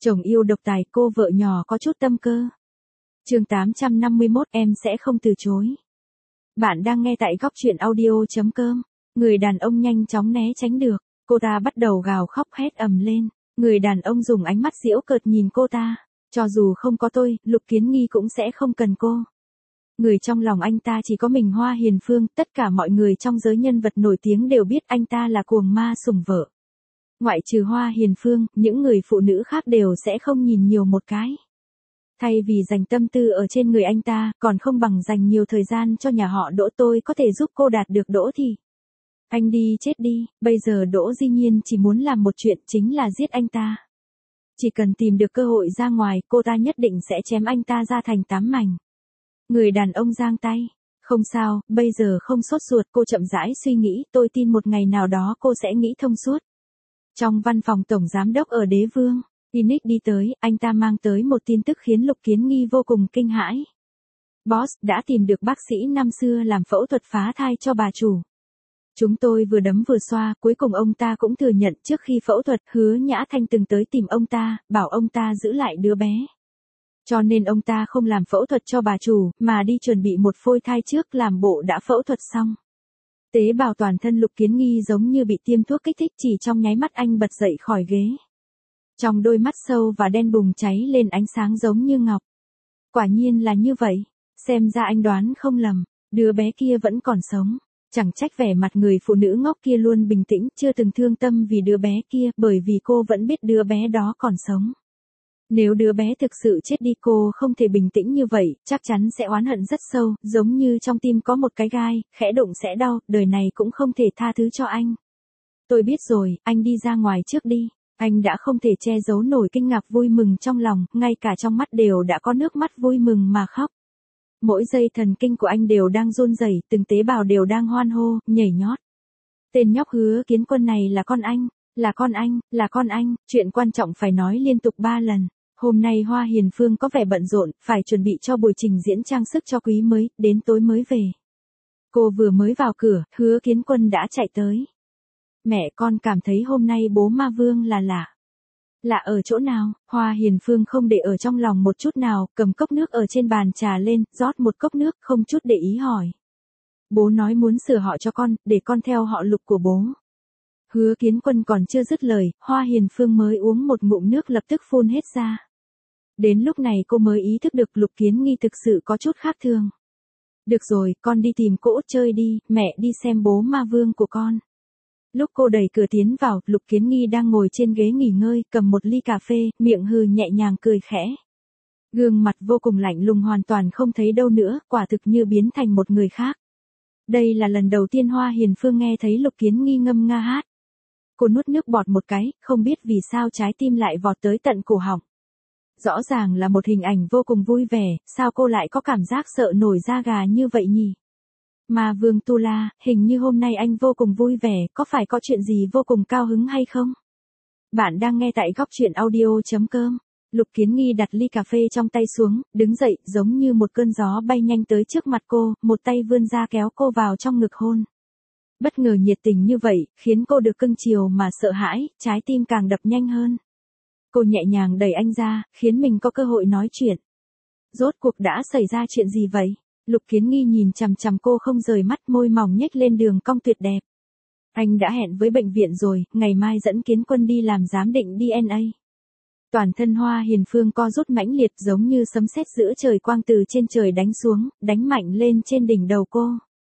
Chồng yêu độc tài, cô vợ nhỏ có chút tâm cơ. Chương 851, em sẽ không từ chối. Bạn đang nghe tại góc truyện audio.com. Người đàn ông nhanh chóng né tránh được, cô ta bắt đầu gào khóc hét ầm lên. Người đàn ông dùng ánh mắt giễu cợt nhìn cô ta. Cho dù không có tôi, Lục Kiến Nghi cũng sẽ không cần cô. Người trong lòng anh ta chỉ có mình Hoa Hiền Phương, tất cả mọi người trong giới nhân vật nổi tiếng đều biết anh ta là cuồng ma sủng vợ. Ngoại trừ Hoa Hiền Phương, những người phụ nữ khác đều sẽ không nhìn nhiều một cái. Thay vì dành tâm tư ở trên người anh ta, còn không bằng dành nhiều thời gian cho nhà họ Đỗ. Tôi có thể giúp cô đạt được Đỗ thì anh đi chết đi. Bây giờ Đỗ Di Nhiên chỉ muốn làm một chuyện, chính là giết anh ta. Chỉ cần tìm được cơ hội ra ngoài, cô ta nhất định sẽ chém anh ta ra thành 8 mảnh. Người đàn ông giang tay. Không sao, bây giờ không sốt ruột, cô chậm rãi suy nghĩ, tôi tin một ngày nào đó cô sẽ nghĩ thông suốt. Trong văn phòng tổng giám đốc ở Đế Vương, Phoenix đi tới, anh ta mang tới một tin tức khiến Lục Kiến Nghi vô cùng kinh hãi. Boss đã tìm được bác sĩ năm xưa làm phẫu thuật phá thai cho bà chủ. Chúng tôi vừa đấm vừa xoa, cuối cùng ông ta cũng thừa nhận trước khi phẫu thuật, Hứa Nhã Thanh từng tới tìm ông ta, bảo ông ta giữ lại đứa bé. Cho nên ông ta không làm phẫu thuật cho bà chủ, mà đi chuẩn bị một phôi thai trước, làm bộ đã phẫu thuật xong. Tế bào toàn thân Lục Kiến Nghi giống như bị tiêm thuốc kích thích, chỉ trong nháy mắt anh bật dậy khỏi ghế. Trong đôi mắt sâu và đen bùng cháy lên ánh sáng giống như ngọc. Quả nhiên là như vậy, xem ra anh đoán không lầm, đứa bé kia vẫn còn sống. Chẳng trách vẻ mặt người phụ nữ ngốc kia luôn bình tĩnh, chưa từng thương tâm vì đứa bé kia, bởi vì cô vẫn biết đứa bé đó còn sống. Nếu đứa bé thực sự chết đi, cô không thể bình tĩnh như vậy, chắc chắn sẽ oán hận rất sâu, giống như trong tim có một cái gai, khẽ đụng sẽ đau, đời này cũng không thể tha thứ cho anh. Tôi biết rồi, anh đi ra ngoài trước đi. Anh đã không thể che giấu nổi kinh ngạc vui mừng trong lòng, ngay cả trong mắt đều đã có nước mắt vui mừng mà khóc. Mỗi giây thần kinh của anh đều đang run rẩy, từng tế bào đều đang hoan hô, nhảy nhót. Tên nhóc Hứa Kiến Quân này là con anh, là con anh, là con anh, chuyện quan trọng phải nói liên tục 3 lần. Hôm nay Hoa Hiền Phương có vẻ bận rộn, phải chuẩn bị cho buổi trình diễn trang sức cho quý mới, đến tối mới về. Cô vừa mới vào cửa, Hứa Kiến Quân đã chạy tới. Mẹ, con cảm thấy hôm nay bố Ma Vương là lạ. Lạ ở chỗ nào? Hoa Hiền Phương không để ở trong lòng một chút nào, cầm cốc nước ở trên bàn trà lên, rót một cốc nước, không chút để ý hỏi. Bố nói muốn sửa họ cho con, để con theo họ Lục của bố. Hứa Kiến Quân còn chưa dứt lời, Hoa Hiền Phương mới uống một ngụm nước lập tức phun hết ra. Đến lúc này cô mới ý thức được Lục Kiến Nghi thực sự có chút khác thường. Được rồi, con đi tìm cô Út chơi đi, mẹ đi xem bố Ma Vương của con. Lúc cô đẩy cửa tiến vào, Lục Kiến Nghi đang ngồi trên ghế nghỉ ngơi, cầm một ly cà phê, miệng hừ nhẹ nhàng cười khẽ. Gương mặt vô cùng lạnh lùng, hoàn toàn không thấy đâu nữa, quả thực như biến thành một người khác. Đây là lần đầu tiên Hoa Hiền Phương nghe thấy Lục Kiến Nghi ngâm nga hát. Cô nuốt nước bọt một cái, không biết vì sao trái tim lại vọt tới tận cổ họng. Rõ ràng là một hình ảnh vô cùng vui vẻ, sao cô lại có cảm giác sợ nổi da gà như vậy nhỉ? Ma Vương Tu La, hình như hôm nay anh vô cùng vui vẻ, có phải có chuyện gì vô cùng cao hứng hay không? Bạn đang nghe tại góc truyện audio.com. Lục Kiến Nghi đặt ly cà phê trong tay xuống, đứng dậy, giống như một cơn gió bay nhanh tới trước mặt cô, một tay vươn ra kéo cô vào trong ngực hôn. Bất ngờ nhiệt tình như vậy, khiến cô được cưng chiều mà sợ hãi, trái tim càng đập nhanh hơn. Cô nhẹ nhàng đẩy anh ra, khiến mình có cơ hội nói chuyện. Rốt cuộc đã xảy ra chuyện gì vậy? Lục Kiến Nghi nhìn chằm chằm cô không rời mắt, môi mỏng nhếch lên đường cong tuyệt đẹp. Anh đã hẹn với bệnh viện rồi, ngày mai dẫn Kiến Quân đi làm giám định DNA. Toàn thân Hoa Hiền Phương co rút mãnh liệt, giống như sấm sét giữa trời quang từ trên trời đánh xuống, đánh mạnh lên trên đỉnh đầu cô.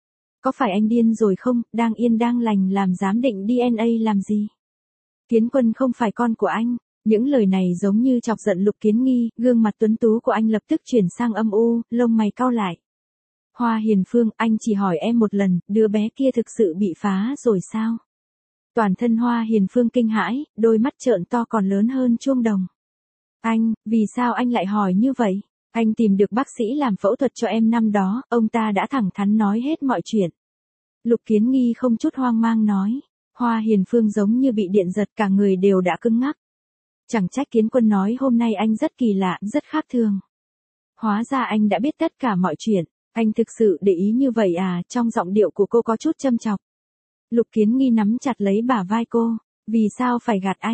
Có phải anh điên rồi không, đang yên đang lành làm giám định DNA làm gì? Kiến Quân không phải con của anh. Những lời này giống như chọc giận Lục Kiến Nghi, gương mặt tuấn tú của anh lập tức chuyển sang âm u, lông mày cau lại. Hoa Hiền Phương, anh chỉ hỏi em một lần, đứa bé kia thực sự bị phá rồi sao? Toàn thân Hoa Hiền Phương kinh hãi, đôi mắt trợn to còn lớn hơn chuông đồng. Anh, vì sao anh lại hỏi như vậy? Anh tìm được bác sĩ làm phẫu thuật cho em năm đó, ông ta đã thẳng thắn nói hết mọi chuyện. Lục Kiến Nghi không chút hoang mang nói. Hoa Hiền Phương giống như bị điện giật, cả người đều đã cứng ngắc. Chẳng trách Kiến Quân nói hôm nay anh rất kỳ lạ, rất khác thường. Hóa ra anh đã biết tất cả mọi chuyện. Anh thực sự để ý như vậy à? Trong giọng điệu của cô có chút châm chọc. Lục Kiến Nghi nắm chặt lấy bả vai cô. Vì sao phải gạt anh?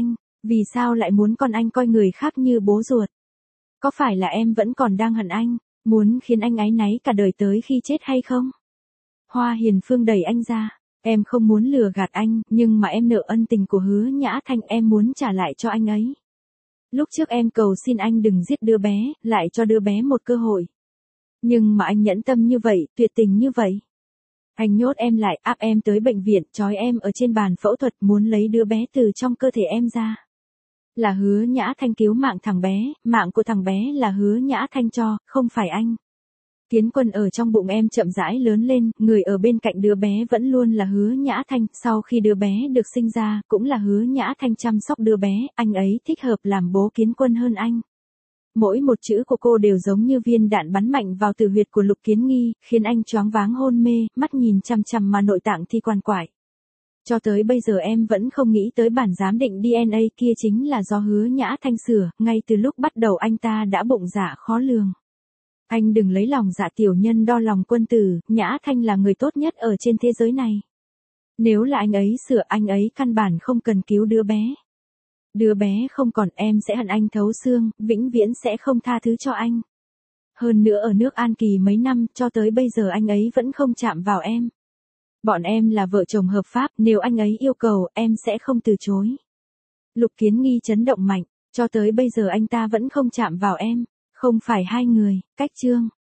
Vì sao lại muốn con anh coi người khác như bố ruột? Có phải là em vẫn còn đang hận anh, muốn khiến anh áy náy cả đời tới khi chết hay không? Hoa Hiền Phương đẩy anh ra. Em không muốn lừa gạt anh, nhưng mà em nợ ân tình của Hứa Nhã Thanh, em muốn trả lại cho anh ấy. Lúc trước em cầu xin anh đừng giết đứa bé, lại cho đứa bé một cơ hội. Nhưng mà anh nhẫn tâm như vậy, tuyệt tình như vậy. Anh nhốt em lại, áp em tới bệnh viện, trói em ở trên bàn phẫu thuật, muốn lấy đứa bé từ trong cơ thể em ra. Là Hứa Nhã Thanh cứu mạng thằng bé, mạng của thằng bé là Hứa Nhã Thanh cho, không phải anh. Kiến Quân ở trong bụng em chậm rãi lớn lên, người ở bên cạnh đứa bé vẫn luôn là Hứa Nhã Thanh, sau khi đứa bé được sinh ra, cũng là Hứa Nhã Thanh chăm sóc đứa bé, anh ấy thích hợp làm bố Kiến Quân hơn anh. Mỗi một chữ của cô đều giống như viên đạn bắn mạnh vào tử huyệt của Lục Kiến Nghi, khiến anh choáng váng hôn mê, mắt nhìn chằm chằm mà nội tạng thì quằn quại. Cho tới bây giờ em vẫn không nghĩ tới bản giám định DNA kia chính là do Hứa Nhã Thanh sửa, ngay từ lúc bắt đầu anh ta đã bụng dạ khó lường. Anh đừng lấy lòng dạ tiểu nhân đo lòng quân tử, Nhã Thanh là người tốt nhất ở trên thế giới này. Nếu là anh ấy sửa, anh ấy căn bản không cần cứu đứa bé. Đứa bé không còn, em sẽ hận anh thấu xương, vĩnh viễn sẽ không tha thứ cho anh. Hơn nữa ở nước An Kỳ mấy năm, cho tới bây giờ anh ấy vẫn không chạm vào em. Bọn em là vợ chồng hợp pháp, nếu anh ấy yêu cầu, em sẽ không từ chối. Lục Kiến Nghi chấn động mạnh, cho tới bây giờ anh ta vẫn không chạm vào em. Không phải hai người, cách chương.